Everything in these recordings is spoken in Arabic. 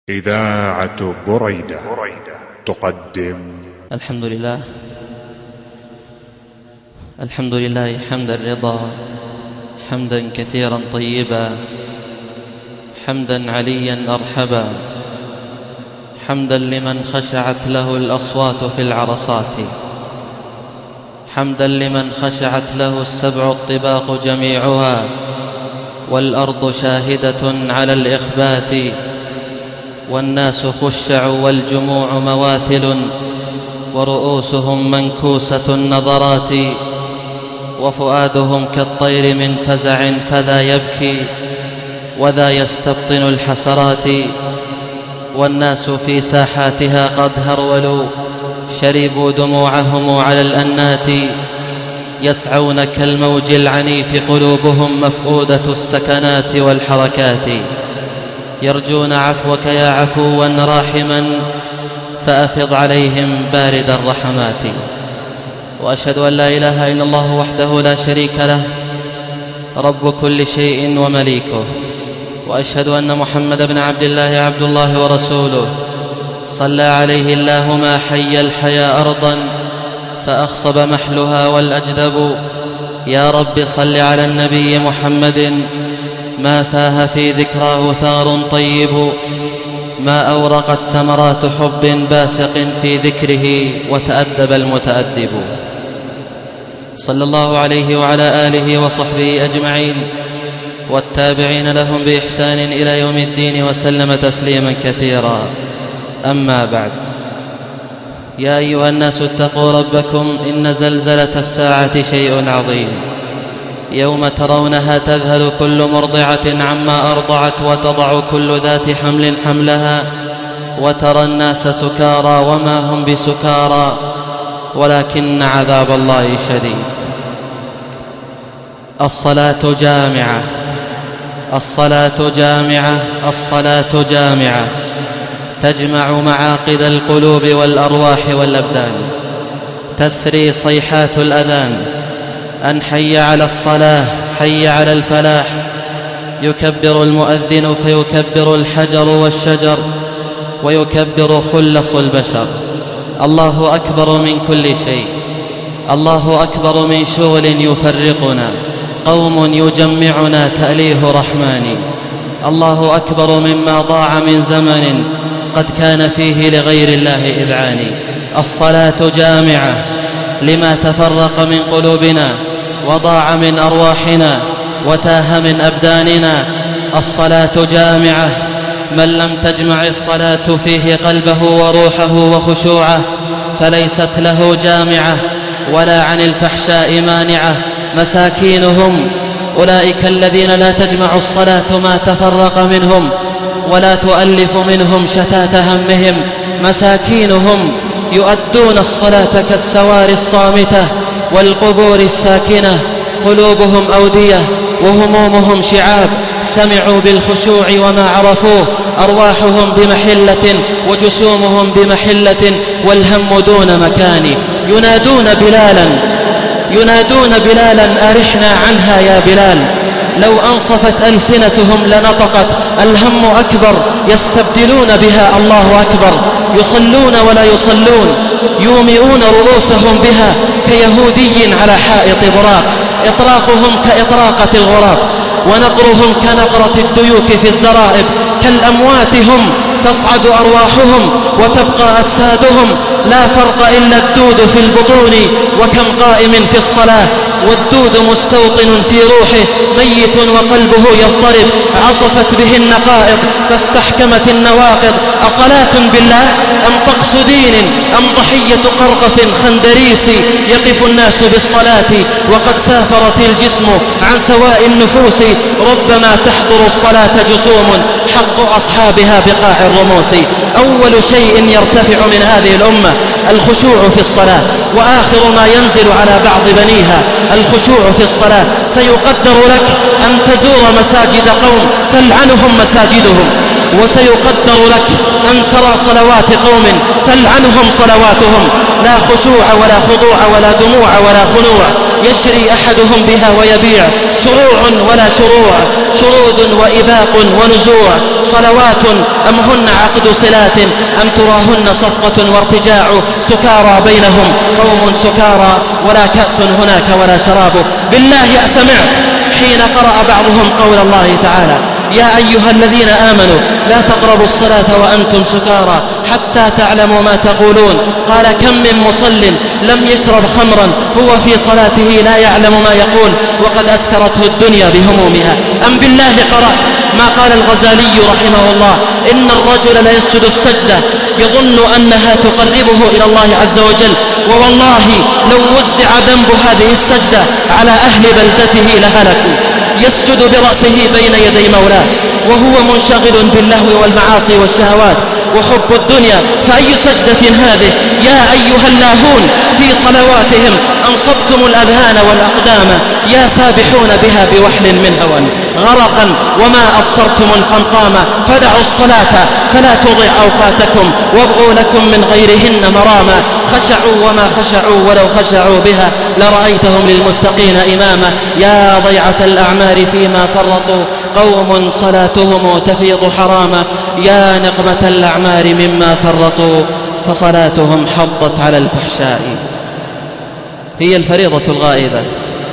إذاعة بريدة تقدم. الحمد لله حمد الرضا، حمدا كثيرا طيبا، حمدا عليا أرحبا، حمدا لمن خشعت له الأصوات في العرصات، حمدا لمن خشعت له السبع الطباق جميعها، والأرض شاهدة على الإخبات، والناس خشع والجموع مواثل، ورؤوسهم منكوسة النظرات، وفؤادهم كالطير من فزع، فذا يبكي وذا يستبطن الحسرات، والناس في ساحاتها قد هرولوا، شربوا دموعهم على الأنات، يسعون كالموج العنيف، قلوبهم مفقودة السكنات والحركات، يرجون عفوك يا عفوا راحما، فأفض عليهم بارد الرحمات. وأشهد أن لا إله إلا الله وحده لا شريك له، رب كل شيء ومليكه، وأشهد أن محمد بن عبد الله عبد الله ورسوله، صلى عليه الله ما حي الحيا أرضا، فأخصب محلها والأجدب. يا رب صل على النبي محمد، ما فاه في ذكراه ثار طيب، ما أورقت ثمرات حب باسق في ذكره، وتأدب المتأدب. صلى الله عليه وعلى آله وصحبه أجمعين، والتابعين لهم بإحسان إلى يوم الدين، وسلم تسليما كثيرا. أما بعد، يا أيها الناس اتقوا ربكم، إن زلزلة الساعة شيء عظيم، يوم ترونها تذهل كل مرضعة عما أرضعت، وتضع كل ذات حمل حملها، وترى الناس سكارى وما هم بسكارى، ولكن عذاب الله شديد. الصلاة جامعة، الصلاة جامعة، الصلاة جامعة، تجمع معاقد القلوب والأرواح والأبدان. تسري صيحات الأذان أن حي على الصلاة، حي على الفلاح، يكبر المؤذن فيكبر الحجر والشجر، ويكبر خلص البشر. الله أكبر من كل شيء، الله أكبر من شغل يفرقنا، قوم يجمعنا تأليه رحماني. الله أكبر مما ضاع من زمن قد كان فيه لغير الله إذعاني. الصلاة جامعة لما تفرق من قلوبنا، وضاع من أرواحنا، وتاه من أبداننا. الصلاة جامعة، من لم تجمع الصلاة فيه قلبه وروحه وخشوعه، فليست له جامعة، ولا عن الفحشاء مانعة. مساكينهم أولئك الذين لا تجمع الصلاة ما تفرق منهم، ولا تؤلف منهم شتات همهم. مساكينهم يؤدون الصلاة كالسواري الصامتة والقبور الساكنة، قلوبهم أودية وهمومهم شعاب، سمعوا بالخشوع وما عرفوه، أرواحهم بمحلة وجسومهم بمحلة، والهم دون مكان. ينادون بلالا أرحنا عنها يا بلال، لو أنصفت ألسنتهم لنطقت. الهم أكبر يستبدلون بها الله أكبر، يصلون ولا يصلون، يومئون رؤوسهم بها كيهودي على حائط براق، إطراقهم كإطراقة الغراب، ونقرهم كنقرة الديوك في الزرائب. كالأموات هم تصعد أرواحهم وتبقى أجسادهم، لا فرق إلا الدود في البطون. وكم قائم في الصلاة والدود مستوطن في روحه، ميت وقلبه يضطرب، عصفت به النقائض فاستحكمت النواقض. أصلاة بالله أم طقس دين أم ضحية قرقف خندريس؟ يقف الناس بالصلاة وقد سافرت الجسم عن سواء النفوس. ربما تحضر الصلاة جسوم حق أصحابها بقاع الرموس. أول شيء يرتفع من هذه الأمة الخشوع في الصلاة، وآخر ما ينزل على بعض بنيها الخشوع في الصلاة. سيقدر لك أن تزور مساجد قوم تلعنهم مساجدهم، وسيقدر لك أن ترى صلوات قوم تلعنهم صلواتهم، لا خشوع ولا خضوع ولا دموع ولا خنوع، يشري أحدهم بها ويبيع، شروع ولا شروع، شرود وإباق ونزوع، صلوات أم هن عقد صلات أم تراهن صفقة وارتجاع، سكارى بينهم قوم سكارى ولا كأس هناك ولا شراب. بالله أسمعت حين قرأ بعضهم قول الله تعالى: يا أيها الذين آمنوا لا تقربوا الصلاة وأنتم سكارى حتى تعلموا ما تقولون. قال: كم من مصل لم يشرب خمرا هو في صلاته لا يعلم ما يقول وقد أسكرته الدنيا بهمومها. أم بالله قرأت ما قال الغزالي رحمه الله: إن الرجل ليسجد السجدة يظن أنها تقربه إلى الله عز وجل، ووالله لو وزع ذنب هذه السجدة على أهل بلدته لهلكوا. يسجد برأسه بين يدي مولاه وهو منشغل باللهو والمعاصي والشهوات وحب الدنيا، فأي سجدة هذه يا أيها اللاهون في صلواتهم أنصبتم الأذهان والأقدام، يا سابحون بها بوحل من هوى غرقا وما أبصرتم القمقام. فدعوا الصلاة فلا تضع أوقاتكم وابغوا لكم من غيرهن مراما، خشعوا وما خشعوا ولو خشعوا بها لرأيتهم للمتقين إماما. يا ضيعة الأعمار فيما فرطوا قوم صلاتهم تفيض حراما، يا نقمة الأعمار مما فرطوا فصلاتهم حضت على الفحشاء. هي الفريضة الغائبة،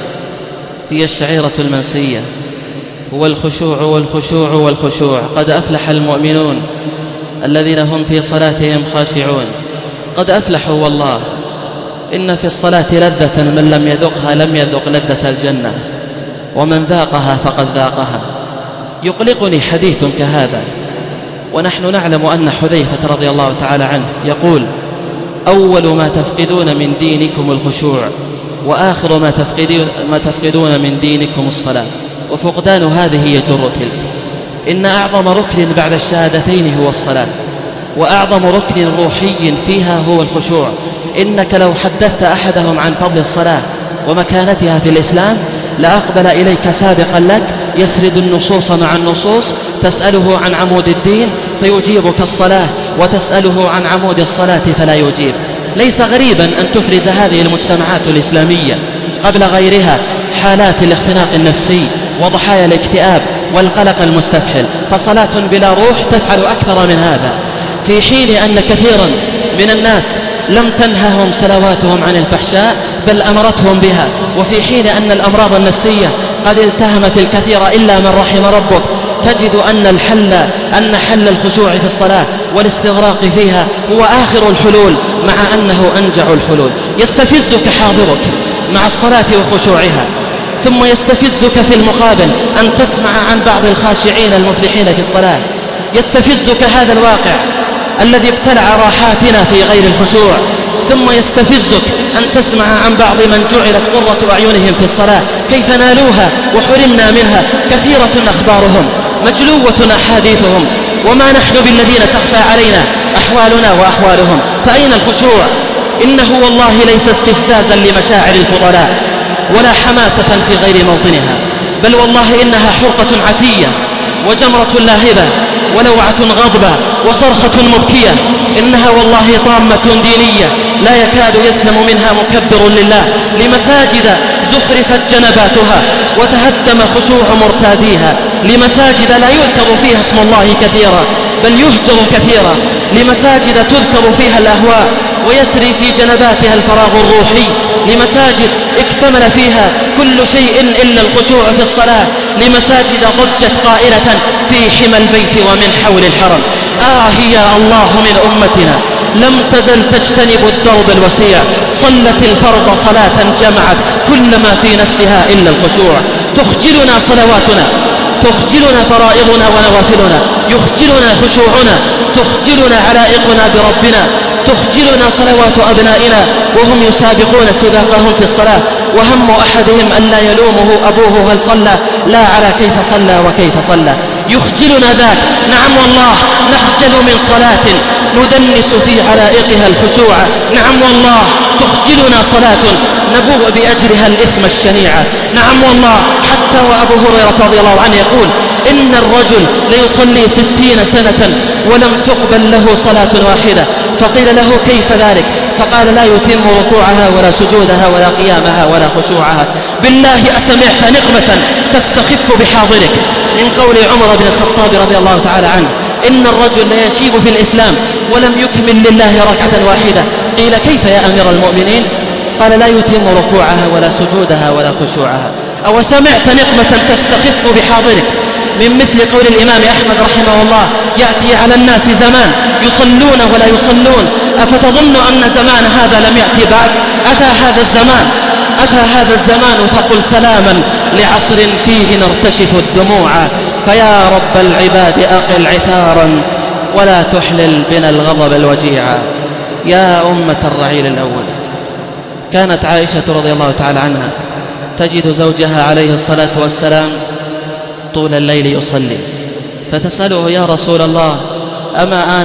هي الشعيرة المنسية، هو الخشوع والخشوع والخشوع. قد أفلح المؤمنون الذين هم في صلاتهم خاشعون. قد أفلحوا والله. إن في الصلاة لذة من لم يذقها لم يذق لذة الجنة، ومن ذاقها فقد ذاقها. يقلقني حديث كهذا ونحن نعلم أن حذيفة رضي الله تعالى عنه يقول: أول ما تفقدون من دينكم الخشوع، وآخر ما تفقدون من دينكم الصلاة، وفقدان هذه يجر تلك. إن أعظم ركن بعد الشهادتين هو الصلاة، وأعظم ركن روحي فيها هو الخشوع. إنك لو حدثت أحدهم عن فضل الصلاة ومكانتها في الإسلام لأقبل إليك سابقا لك يسرد النصوص مع النصوص، تسأله عن عمود الدين فيجيبك الصلاة، وتسأله عن عمود الصلاة فلا يجيب. ليس غريبا أن تفرز هذه المجتمعات الإسلامية قبل غيرها حالات الاختناق النفسي وضحايا الاكتئاب والقلق المستفحل، فصلاة بلا روح تفعل أكثر من هذا، في حين أن كثيرا من الناس لم تنههم صلواتهم عن الفحشاء بل أمرتهم بها، وفي حين أن الأمراض النفسية قد التهمت الكثير إلا من رحم ربك. تجد أن حل الخشوع في الصلاة والاستغراق فيها هو آخر الحلول، مع أنه أنجع الحلول. يستفزك حاضرك مع الصلاة وخشوعها، ثم يستفزك في المقابل أن تسمع عن بعض الخاشعين المفلحين في الصلاة. يستفزك هذا الواقع الذي ابتلع راحاتنا في غير الخشوع، ثم يستفزك أن تسمع عن بعض من جعلت قرة أعينهم في الصلاة كيف نالوها وحرمنا منها. كثيرة أخبارهم، مجلوة أحاديثهم، وما نحن بالذين تخفى علينا أحوالنا وأحوالهم. فأين الخشوع؟ إنه والله ليس استفزازا لمشاعر الفضلاء ولا حماسة في غير موطنها، بل والله إنها حرقة عتية وجمرة لاهبة ولوعة غضبة وصرخة مبكية. إنها والله طامة دينية لا يكاد يسلم منها مكبر لله، لمساجد زخرفت جنباتها وتهدم خشوع مرتاديها، لمساجد لا يذكر فيها اسم الله كثيرا بل يهجر كثيرا، لمساجد تذكر فيها الأهواء ويسري في جنباتها الفراغ الروحي، لمساجد اكتمل فيها كل شيء إلا الخشوع في الصلاة، لمساجد ضجت قائلة في حمى البيت ومن حول الحرم. يا الله من أمتنا لم تزل تجتنب الدرب الوسيع، صلت الفرض صلاة جمعت كل ما في نفسها إلا الخشوع. تخجلنا صلواتنا، تخجلنا فرائضنا ونوافلنا، يخجلنا خشوعنا، تخجلنا علائقنا بربنا، تخجلنا صلوات أبنائنا وهم يسابقون سباقهم في الصلاة، وهم أحدهم أن لا يلومه أبوه هل صلى، لا على كيف صلى وكيف صلى. يخجلنا ذاك، نعم والله نخجل من صلاة ندنس في علائقها الخشوع، نعم والله تخجلنا صلاة نبوء بأجرها الإثم الشنيع، نعم والله. حتى وأبو هريرة رضي الله عنه يقول: إن الرجل ليصلي 60 سنة ولم تقبل له صلاة واحدة. فقيل له كيف ذلك؟ فقال لا يتم ركوعها ولا سجودها ولا قيامها ولا خشوعها. بالله أسمعت نقمة تستخف بحاضرك من قول عمر بن الخطاب رضي الله تعالى عنه إن الرجل ليشيب في الإسلام ولم يكمل لله ركعة واحدة. قيل كيف يا أمير المؤمنين؟ قال لا يتم ركوعها ولا سجودها ولا خشوعها. أو سمعت نقمة تستخف بحاضرك من مثل قول الإمام أحمد رحمه الله يأتي على الناس زمان يصلون ولا يصلون أفتظن أن زمان هذا لم يأتي بعد؟ أتى هذا الزمان فقل سلاما لعصر فيه نرتشف الدموع. فيا رب العباد أقل عثارا ولا تحلل بنا الغضب الوجيعا. يا أمة الرعيل الأول، كانت عائشة رضي الله تعالى عنها تجد زوجها عليه الصلاة والسلام طول الليل يصلي، فتسأله يا رسول الله أما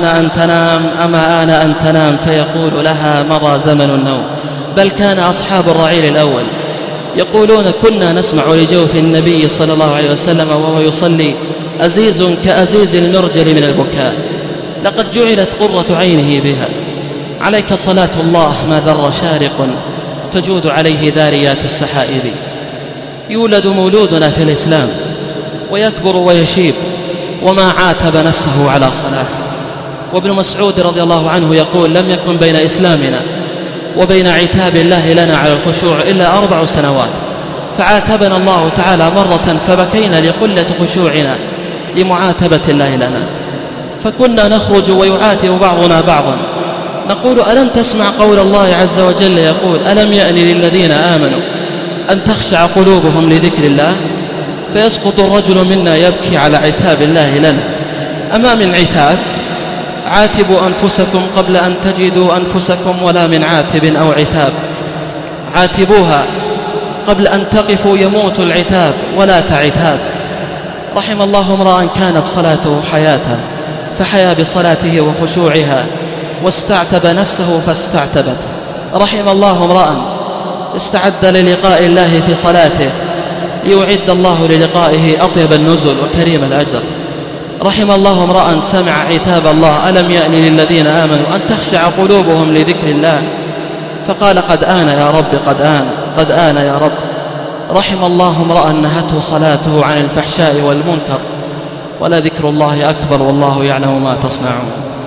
آن أن تنام فيقول لها مضى زمن النوم. بل كان أصحاب الرعيل الأول يقولون كنا نسمع لجوف النبي صلى الله عليه وسلم وهو يصلي أزيز كأزيز المرجل من البكاء، لقد جعلت قرة عينه بها. عليك صلاة الله ما ذر شارق تجود عليه ذاريات السحائب. يولد مولودنا في الإسلام ويكبر ويشيب وما عاتب نفسه على صلاة. وابن مسعود رضي الله عنه يقول لم يكن بين إسلامنا وبين عتاب الله لنا على الخشوع إلا 4 سنوات، فعاتبنا الله تعالى مرة فبكينا لقلة خشوعنا لمعاتبة الله لنا، فكنا نخرج ويعاتب بعضنا بعضا نقول ألم تسمع قول الله عز وجل يقول ألم يأن للذين آمنوا أن تخشع قلوبهم لذكر الله؟ فيسقط الرجل منا يبكي على عتاب الله لنا. أما من عتاب عاتبوا أنفسكم قبل أن تجدوا أنفسكم، ولا من عاتب أو عتاب عاتبوها قبل أن تقفوا يموت العتاب ولا تعتاب. رحم الله امرأ كانت صلاته حياته فحيا بصلاته وخشوعها واستعتب نفسه فاستعتبت. رحم الله امرأ استعد للقاء الله في صلاته ليعد الله للقائه أطيب النزل وكريم الأجر. رحم الله امرأ سمع عتاب الله ألم يأن للذين آمنوا أن تخشع قلوبهم لذكر الله فقال قد آن يا رب قد آن يا رب. رحم الله امرأ نهته صلاته عن الفحشاء والمنكر ولذكر الله أكبر والله يعلم ما تصنعون.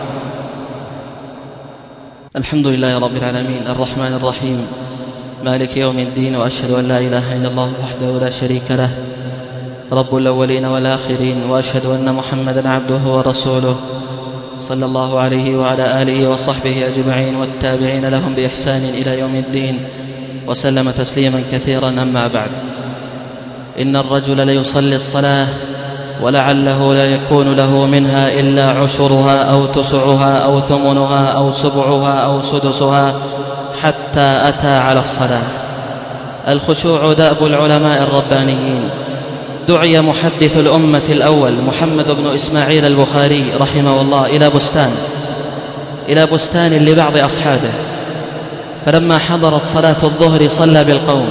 الحمد لله رب العالمين الرحمن الرحيم مالك يوم الدين، وأشهد أن لا إله إلا الله وحده لا شريك له رب الأولين والآخرين، وأشهد أن محمدا عبده ورسوله صلى الله عليه وعلى آله وصحبه أجمعين والتابعين لهم بإحسان إلى يوم الدين وسلم تسليما كثيرا. أما بعد، إن الرجل ليصلي الصلاة ولعله لا يكون له منها إلا عشرها أو تسعها أو ثمنها أو سبعها أو سدسها حتى أتى على الصلاة. الخشوع دأب العلماء الربانيين. دعي محدث الأمة الأول محمد بن إسماعيل البخاري رحمه الله إلى بستان لبعض أصحابه، فلما حضرت صلاة الظهر صلى بالقوم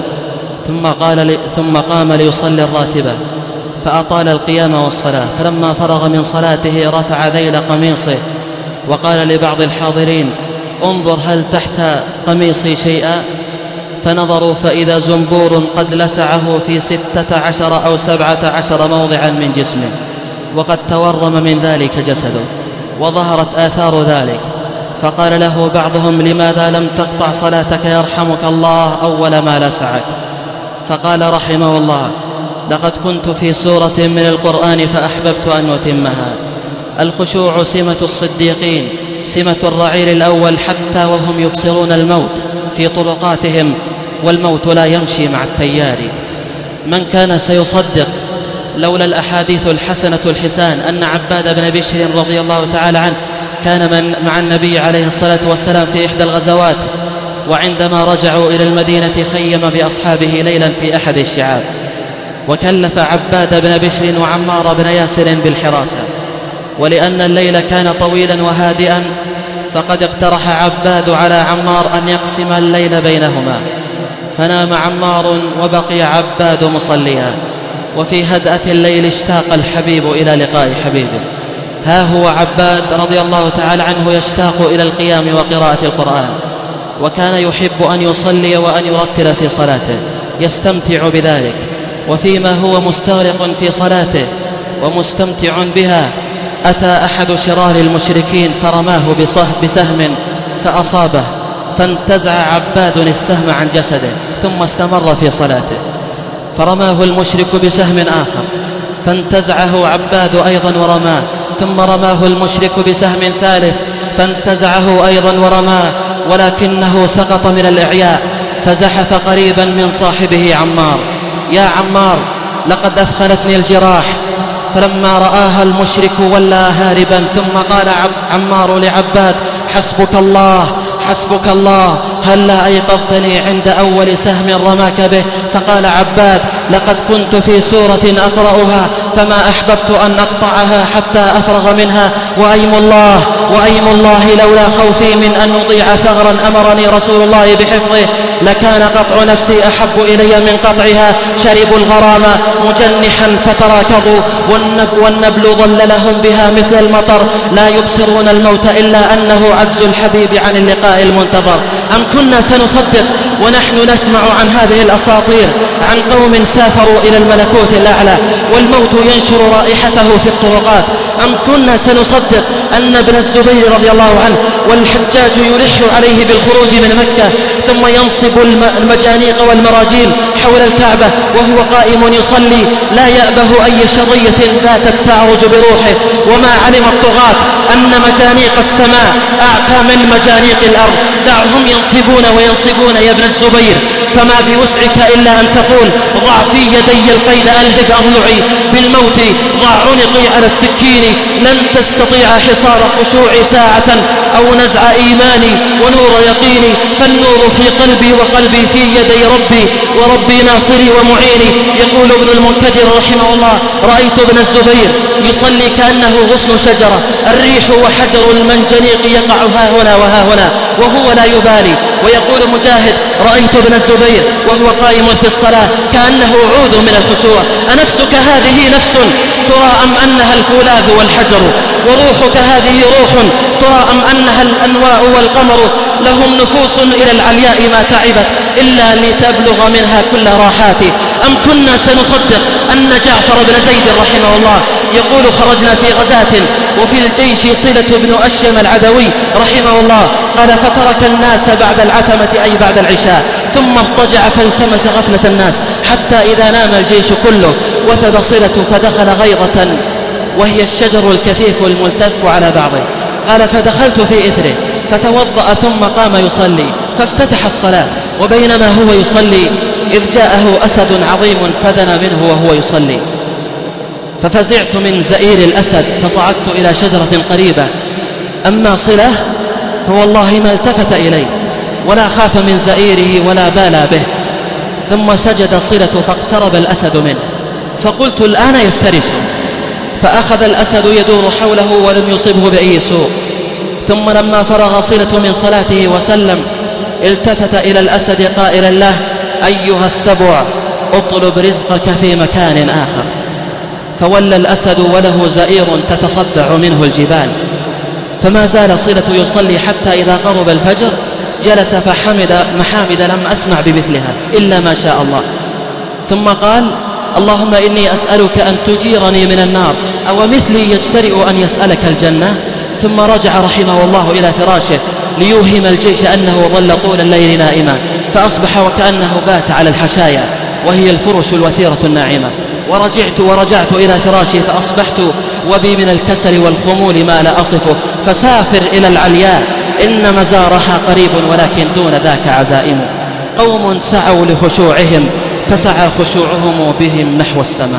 ثم قام ليصلي الراتبة فأطال القيام والصلاة، فلما فرغ من صلاته رفع ذيل قميصه وقال لبعض الحاضرين انظر هل تحت قميصي شيئا؟ فنظروا فإذا زنبور قد لسعه في 16 أو 17 موضعا من جسمه، وقد تورم من ذلك جسده وظهرت آثار ذلك. فقال له بعضهم لماذا لم تقطع صلاتك يرحمك الله أول ما لسعك؟ فقال رحمه الله لقد كنت في سورة من القرآن فأحببت أن أتمها. الخشوع سمة الصديقين، سمة الرعيل الأول، حتى وهم يبصرون الموت في طرقاتهم والموت لا يمشي مع التيار. من كان سيصدق لولا الأحاديث الحسنة الحسان أن عباد بن بشر رضي الله تعالى عنه كان مع النبي عليه الصلاة والسلام في إحدى الغزوات، وعندما رجعوا إلى المدينة خيم بأصحابه ليلا في أحد الشعاب، وكلف عباد بن بشر وعمار بن ياسر بالحراسة، ولأن الليل كان طويلا وهادئا فقد اقترح عباد على عمار أن يقسم الليل بينهما، فنام عمار وبقي عباد مصليا. وفي هدأة الليل اشتاق الحبيب إلى لقاء حبيبه. ها هو عباد رضي الله تعالى عنه يشتاق إلى القيام وقراءة القرآن، وكان يحب أن يصلي وأن يرتل في صلاته، يستمتع بذلك. وفيما هو مستغرق في صلاته ومستمتع بها، أتى أحد شرار المشركين فرماه بسهم فأصابه، فانتزع عباد السهم عن جسده ثم استمر في صلاته. فرماه المشرك بسهم آخر فانتزعه عباد أيضا ورماه، ثم رماه المشرك بسهم ثالث فانتزعه أيضا ورماه، ولكنه سقط من الإعياء فزحف قريبا من صاحبه عمار: يا عمار لقد أثخنتني الجراح. فلما رآها المشرك ولى هاربا، ثم قال عمار لعباد: حسبك الله حسبك الله، هلا أيقظتني عند أول سهم رماك به. فقال عباد: لقد كنت في سورة أقرأها فما أحببت أن أقطعها حتى أفرغ منها، وأيم الله لولا خوفي من أن أضيع ثغرا أمرني رسول الله بحفظه لكان قطع نفسي أحب إلي من قطعها. شربوا الغرام مجنحا فتراكضوا، والنبل ظللهم بها مثل المطر، لا يبصرون الموت إلا أنه عجز الحبيب عن اللقاء المنتظر. أم كنا سنصدق ونحن نسمع عن هذه الأساطير عن قوم سافروا إلى الملكوت الأعلى والموت ينشر رائحته في الطرقات؟ أم كنا سنصدق أن ابن الزبير رضي الله عنه والحجاج يلح عليه بالخروج من مكة ثم ينصب المجانيق والمراجيل حول الكعبة وهو قائم يصلي لا يأبه أي شظية باتت تعرج بروحه؟ وما علم الطغاة أن مجانيق السماء أعتى من مجانيق الأرض. دعهم ينصبون وينصبون يا ابن الزبير، فما بوسعك إلا أن تقول: ضع في يدي القيد ألهب أضلعي بالموت، ضع عنقي على السكين، لن تستطيع حصار خشوعي ساعة أو نزع إيماني ونور يقيني، فالنور في قلبي وقلبي في يدي ربي، وربي ناصري ومعيني. يقول ابن المنكدر رحمه الله: رأيت ابن الزبير يصلي كأنه غصن شجرة، الريح وحجر المنجنيق يقع ها هنا وها هنا وهو لا يبالي. ويقول مجاهد: رأيت ابن الزبير وهو قائم في الصلاة كأنه عود من الخشوع. أنفسك هذه نفس ترى أم أنها الفولاذ والحجر؟ وروحك هذه روح ترى أم أنها الأنواء والقمر؟ لهم نفوس إلى العلياء ما تعبت إلا لتبلغ منها كل راحات. أم كنا سنصدق أن جعفر بن زيد رحمه الله يقول: خرجنا في غزاة وفي الجيش صلة بن أشيم العدوي رحمه الله، قال: فترك الناس بعد العتمة أي بعد العشاء، ثم اضطجع فالتمس غفلة الناس حتى إذا نام الجيش كله وثب صلة فدخل غيضة وهي الشجر الكثيف الملتف على بعضه. قال: فدخلت في إثره فتوضأ ثم قام يصلي فافتتح الصلاة، وبينما هو يصلي إذ جاءه أسد عظيم فدنا منه وهو يصلي، ففزعت من زئير الأسد فصعدت إلى شجرة قريبة. أما صلة فوالله ما التفت إليه ولا خاف من زئيره ولا بالى به، ثم سجد صلة فاقترب الأسد منه، فقلت: الآن يفترسه. فأخذ الأسد يدور حوله ولم يصبه بأي سوء. ثم لما فرغ صلة من صلاته وسلم التفت إلى الأسد قائلا له: أيها السبع اطلب رزقك في مكان آخر. فولى الأسد وله زئير تتصدع منه الجبال. فما زال صلة يصلي حتى إذا قرب الفجر جلس فحمد محامد لم أسمع بمثلها إلا ما شاء الله، ثم قال: اللهم إني أسألك أن تجيرني من النار، أو مثلي يجترئ أن يسألك الجنة. ثم رجع رحمه الله إلى فراشه ليوهم الجيش أنه ظل طول الليل نائما، فأصبح وكأنه بات على الحشايا وهي الفرش الوثيرة الناعمة. ورجعت إلى فراشي فأصبحت وبي من الكسل والخمول ما لا أصفه. فسافر إلى العلياء إن مزارها قريب ولكن دون ذاك عزائم. قوم سعوا لخشوعهم فسعى خشوعهم بهم نحو السماء.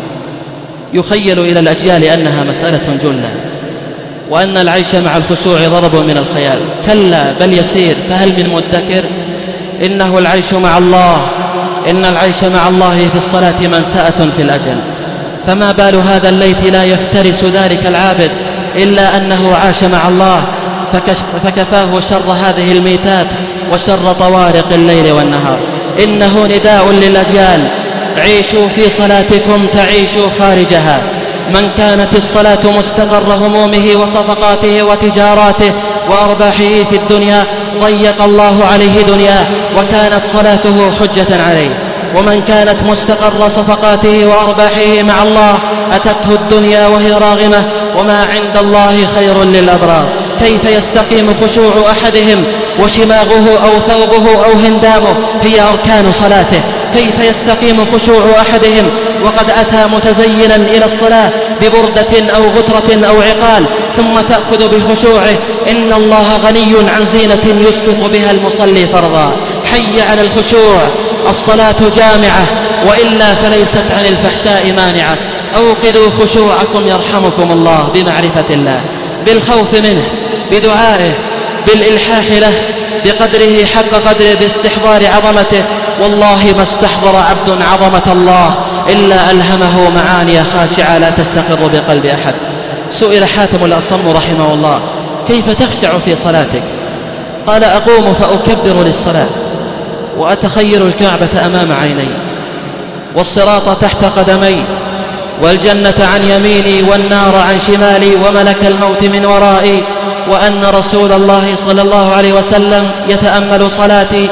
يخيل إلى الأجيال أنها مسألة جلة، وأن العيش مع الخشوع ضرب من الخيال. كلا بل يسير، فهل من مدكر؟ إنه العيش مع الله، إن العيش مع الله في الصلاة منسأة في الأجل. فما بال هذا الليث لا يفترس ذلك العابد إلا أنه عاش مع الله فكفاه شر هذه الميتات وشر طوارق الليل والنهار. إنه نداء للأجيال عيشوا في صلاتكم تعيشوا خارجها. من كانت الصلاة مستقر همومه وصفقاته وتجاراته وأرباحه في الدنيا ضيق الله عليه دنياه وكانت صلاته حجة عليه. ومن كانت مستقر صفقاته وأرباحه مع الله أتته الدنيا وهي راغمة وما عند الله خير للأبرار. كيف يستقيم خشوع أحدهم وشماغه أو ثوبه أو هندامه هي أركان صلاته؟ كيف يستقيم خشوع أحدهم وقد أتى متزينا إلى الصلاة ببردة أو غترة أو عقال ثم تأخذ بخشوعه؟ إن الله غني عن زينة يسقط بها المصلي فرضا. حي على الخشوع، الصلاة جامعة وإلا فليست عن الفحشاء مانعة. أوقدوا خشوعكم يرحمكم الله بمعرفة الله، بالخوف منه، بدعائه، بالإلحاح له بقدره حق قدره، باستحضار عظمته. والله ما استحضر عبد عظمة الله إلا ألهمه معاني خاشعة لا تستقر بقلب أحد. سئل حاتم الأصم رحمه الله: كيف تخشع في صلاتك؟ قال: أقوم فأكبر للصلاة وأتخيل الكعبة أمام عيني والصراط تحت قدمي والجنة عن يميني والنار عن شمالي وملك الموت من ورائي، وأن رسول الله صلى الله عليه وسلم يتأمل صلاتي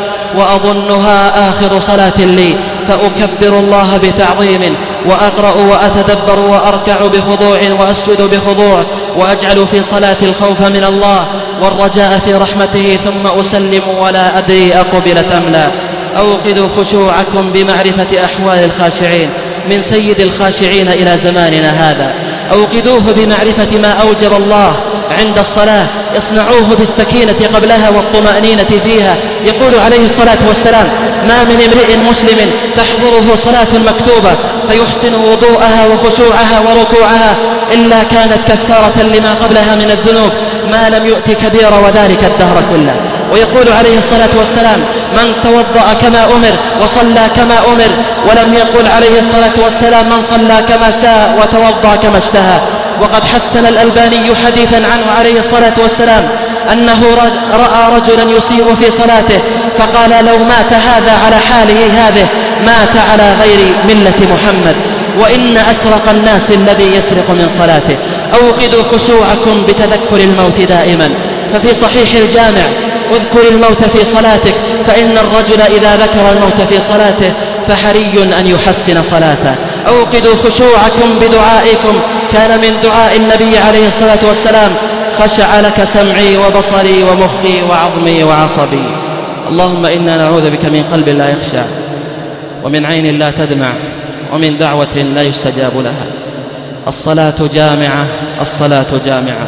وأظنها آخر صلاة لي، فأكبر الله بتعظيم وأقرأ وأتدبر وأركع بخضوع وأسجد بخضوع، وأجعل في صلاة الخوف من الله والرجاء في رحمته، ثم أسلم ولا أدري أقبلت أم لا. أوقدوا خشوعكم بمعرفة أحوال الخاشعين من سيد الخاشعين إلى زماننا هذا. أوقدوه بمعرفة ما أوجب الله عند الصلاة، اصنعوه بالسكينة قبلها والطمأنينة فيها. يقول عليه الصلاة والسلام: ما من امرئ مسلم تحضره صلاة مكتوبة فيحسن وضوءها وخشوعها وركوعها إلا كانت كفارة لما قبلها من الذنوب ما لم يؤت كبير وذلك الدهر كله. ويقول عليه الصلاة والسلام: من توضأ كما أمر وصلى كما أمر، ولم يقل عليه الصلاة والسلام من صلى كما شاء وتوضأ كما اشتهى. وقد حسن الألباني حديثا عنه عليه الصلاة والسلام أنه رأى رجلا يسيء في صلاته فقال: لو مات هذا على حاله هذه مات على غير ملة محمد. وإن أسرق الناس الذي يسرق من صلاته. أوقدوا خشوعكم بتذكر الموت دائما، ففي صحيح الجامع: اذكر الموت في صلاتك، فإن الرجل إذا ذكر الموت في صلاته فحري أن يحسن صلاته. أوقدوا خشوعكم بدعائكم، كان من دعاء النبي عليه الصلاة والسلام: خشع لك سمعي وبصري ومخي وعظمي وعصبي. اللهم إنا نعوذ بك من قلب لا يخشع ومن عين لا تدمع ومن دعوة لا يستجاب لها. الصلاة جامعة، الصلاة جامعة.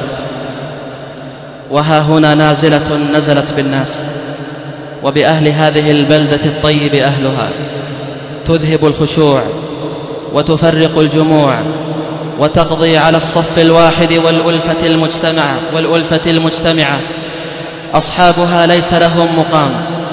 وها هنا نازلة نزلت بالناس وبأهل هذه البلدة الطيب أهلها، تذهب الخشوع وتفرق الجموع وتقضي على الصف الواحد والألفة المجتمعة. أصحابها ليس لهم مقام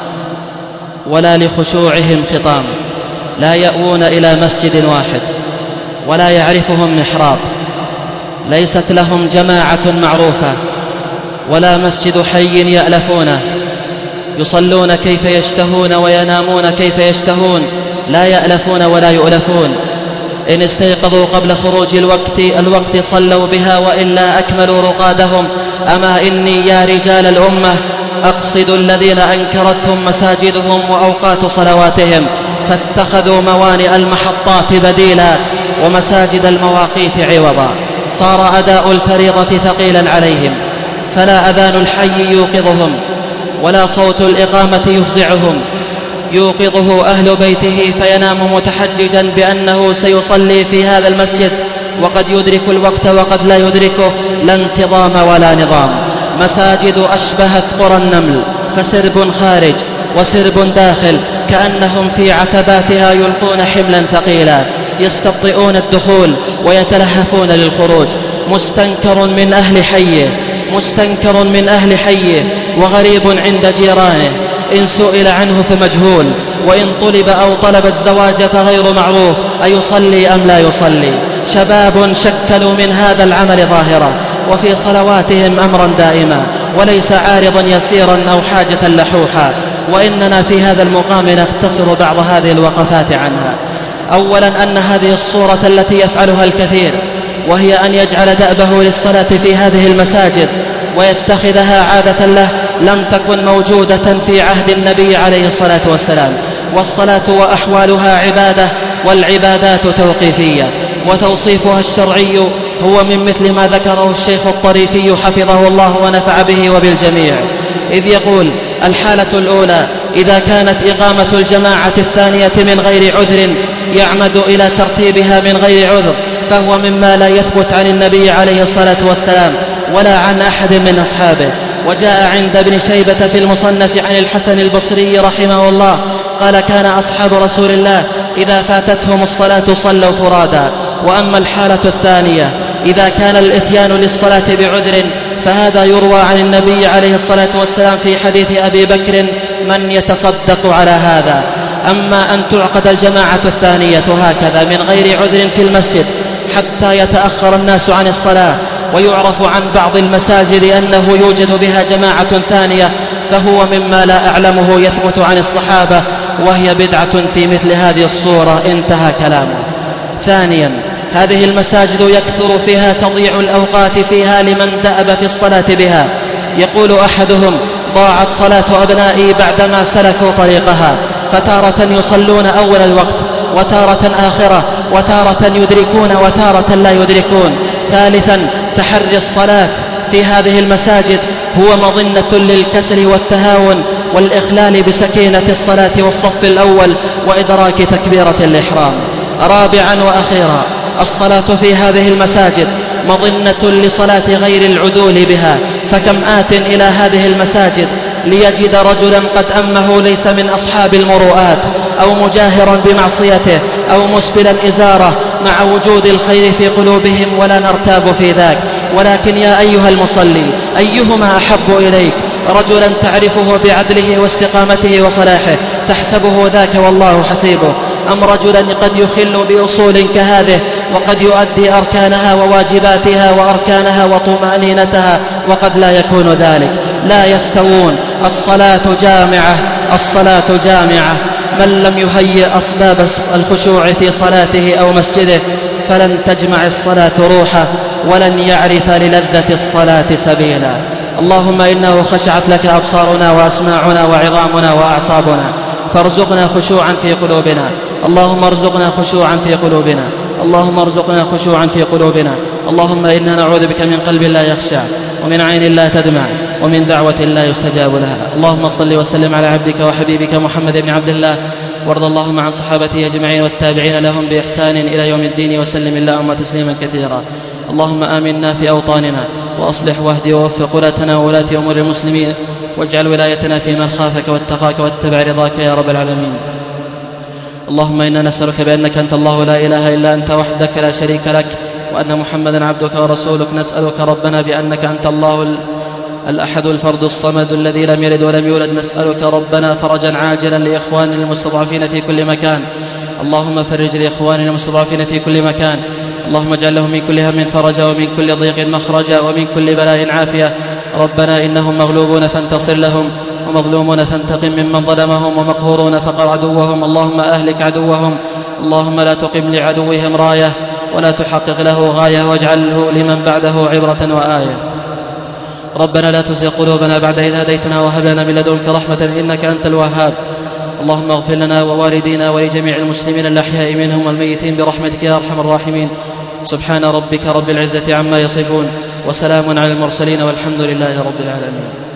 ولا لخشوعهم خطام، لا يأوون إلى مسجد واحد ولا يعرفهم محراب، ليست لهم جماعة معروفة ولا مسجد حي يألفونه، يصلون كيف يشتهون وينامون كيف يشتهون، لا يألفون ولا يؤلفون. إن استيقظوا قبل خروج الوقت صلوا بها وإلا أكملوا رقادهم. أما إني يا رجال الأمة أقصد الذين أنكرتهم مساجدهم وأوقات صلواتهم، فاتخذوا موانئ المحطات بديلا ومساجد المواقيت عوضا. صار أداء الفريضة ثقيلا عليهم، فلا أذان الحي يوقظهم ولا صوت الإقامة يفزعهم. يوقظه أهل بيته فينام متحججا بأنه سيصلي في هذا المسجد، وقد يدرك الوقت وقد لا يدركه، لا انتظام ولا نظام. مساجد أشبهت قرى النمل، فسرب خارج وسرب داخل، كأنهم في عتباتها يلقون حملا ثقيلا، يستبطئون الدخول ويتلهفون للخروج. مستنكر من أهل حيه وغريب عند جيرانه، إن سئل عنه فمجهول، وإن طلب أو طلب الزواج فغير معروف، أيصلي أم لا يصلي. شباب شكلوا من هذا العمل ظاهرة، وفي صلواتهم أمرا دائما وليس عارضا يسيرا أو حاجة لحوحا. وإننا في هذا المقام نختصر بعض هذه الوقفات عنها. أولا أن هذه الصورة التي يفعلها الكثير، وهي أن يجعل دأبه للصلاة في هذه المساجد ويتخذها عادة له، لم تكن موجودة في عهد النبي عليه الصلاة والسلام. والصلاة وأحوالها عبادة، والعبادات توقيفية، وتوصيفها الشرعي هو من مثل ما ذكره الشيخ الطريفي حفظه الله ونفع به وبالجميع، إذ يقول: الحالة الأولى إذا كانت إقامة الجماعة الثانية من غير عذر يعمد إلى ترتيبها من غير عذر، فهو مما لا يثبت عن النبي عليه الصلاة والسلام ولا عن أحد من أصحابه. وجاء عند ابن شيبة في المصنف عن الحسن البصري رحمه الله قال: كان أصحاب رسول الله إذا فاتتهم الصلاة صلوا فرادا. وأما الحالة الثانية إذا كان الإتيان للصلاة بعذر فهذا يروى عن النبي عليه الصلاة والسلام في حديث أبي بكر: من يتصدق على هذا. أما أن تعقد الجماعة الثانية هكذا من غير عذر في المسجد حتى يتأخر الناس عن الصلاة، ويعرف عن بعض المساجد أنه يوجد بها جماعة ثانية، فهو مما لا أعلمه يثبت عن الصحابة، وهي بدعة في مثل هذه الصورة. انتهى كلامه. ثانيا، هذه المساجد يكثر فيها تضيع الأوقات فيها لمن دأب في الصلاة بها. يقول أحدهم: ضاعت صلاة أبنائي بعدما سلكوا طريقها، فتارة يصلون أول الوقت، وتارة آخرة، وتارة يدركون وتارة لا يدركون. ثالثا، تحري الصلاة في هذه المساجد هو مظنة للكسل والتهاون والإخلال بسكينة الصلاة والصف الأول وإدراك تكبيرة الإحرام. رابعا وأخيرا، الصلاة في هذه المساجد مظنة لصلاة غير العدول بها، فكم آت إلى هذه المساجد ليجد رجلا قد أمه ليس من أصحاب المروءات، أو مجاهرا بمعصيته، أو مسبلا إزاره، مع وجود الخير في قلوبهم، ولا نرتاب في ذاك. ولكن يا أيها المصلي، أيهما أحب إليك؟ رجلا تعرفه بعدله واستقامته وصلاحه تحسبه ذاك والله حسيبه، أم رجلا قد يخل بأصول كهذه وقد يؤدي أركانها وواجباتها وأركانها وطمأنينتها وقد لا يكون ذلك؟ لا يستوون. الصلاة جامعة، الصلاة جامعة. من لم يهيئ أسباب الخشوع في صلاته أو مسجده فلن تجمع الصلاة روحه، ولن يعرف للذة الصلاة سبيلا. اللهم إنه خشعت لك أبصارنا وأسماعنا وعظامنا وأعصابنا، فارزقنا خشوعا في قلوبنا. اللهم ارزقنا خشوعا في قلوبنا، اللهم ارزقنا خشوعا في قلوبنا. اللهم إنا نعوذ بك من قلب لا يخشع، ومن عين لا تدمع، ومن دعوة لا يستجاب لها. اللهم صل وسلم على عبدك وحبيبك محمد بن عبد الله، وارض اللهم عن صحابته أجمعين والتابعين لهم بإحسان إلى يوم الدين، وسلم اللهم تسليما كثيرا. اللهم آمنا في أوطاننا، وأصلح واهد ووفق ولاتنا وولاة أمور المسلمين، واجعل ولايتنا في من خافك واتقاك واتبع رضاك يا رب العالمين. اللهم إنا نسألك بأنك أنت الله لا إله إلا أنت وحدك لا شريك لك، وأن محمدا عبدك ورسولك. نسألك ربنا بأنك أنت الله الأحد الفرد الصمد الذي لم يلد ولم يولد. نسألك ربنا فرجا عاجلا لإخواننا المستضعفين في كل مكان. اللهم فرج لإخواننا المستضعفين في كل مكان. اللهم اجعل لهم من كل هم فرجا، ومن كل ضيق مخرجا، ومن كل بلاء عافية. ربنا إنهم مغلوبون فانتصر لهم، ومظلومون فانتقم ممن ظلمهم، ومقهورون فقر عدوهم. اللهم أهلك عدوهم. اللهم لا تقم لعدوهم راية، ولا تحقق له غاية، واجعله لمن بعده عبرة وآية. ربنا لا تزغ قلوبنا بعد إذ هديتنا، وهب لنا من لدنك رحمة إنك أنت الوهاب. اللهم اغفر لنا ووالدينا ولجميع المسلمين الأحياء منهم والميتين برحمتك يا أرحم الراحمين. سبحان ربك رب العزة عما يصفون، وسلام على المرسلين، والحمد لله رب العالمين.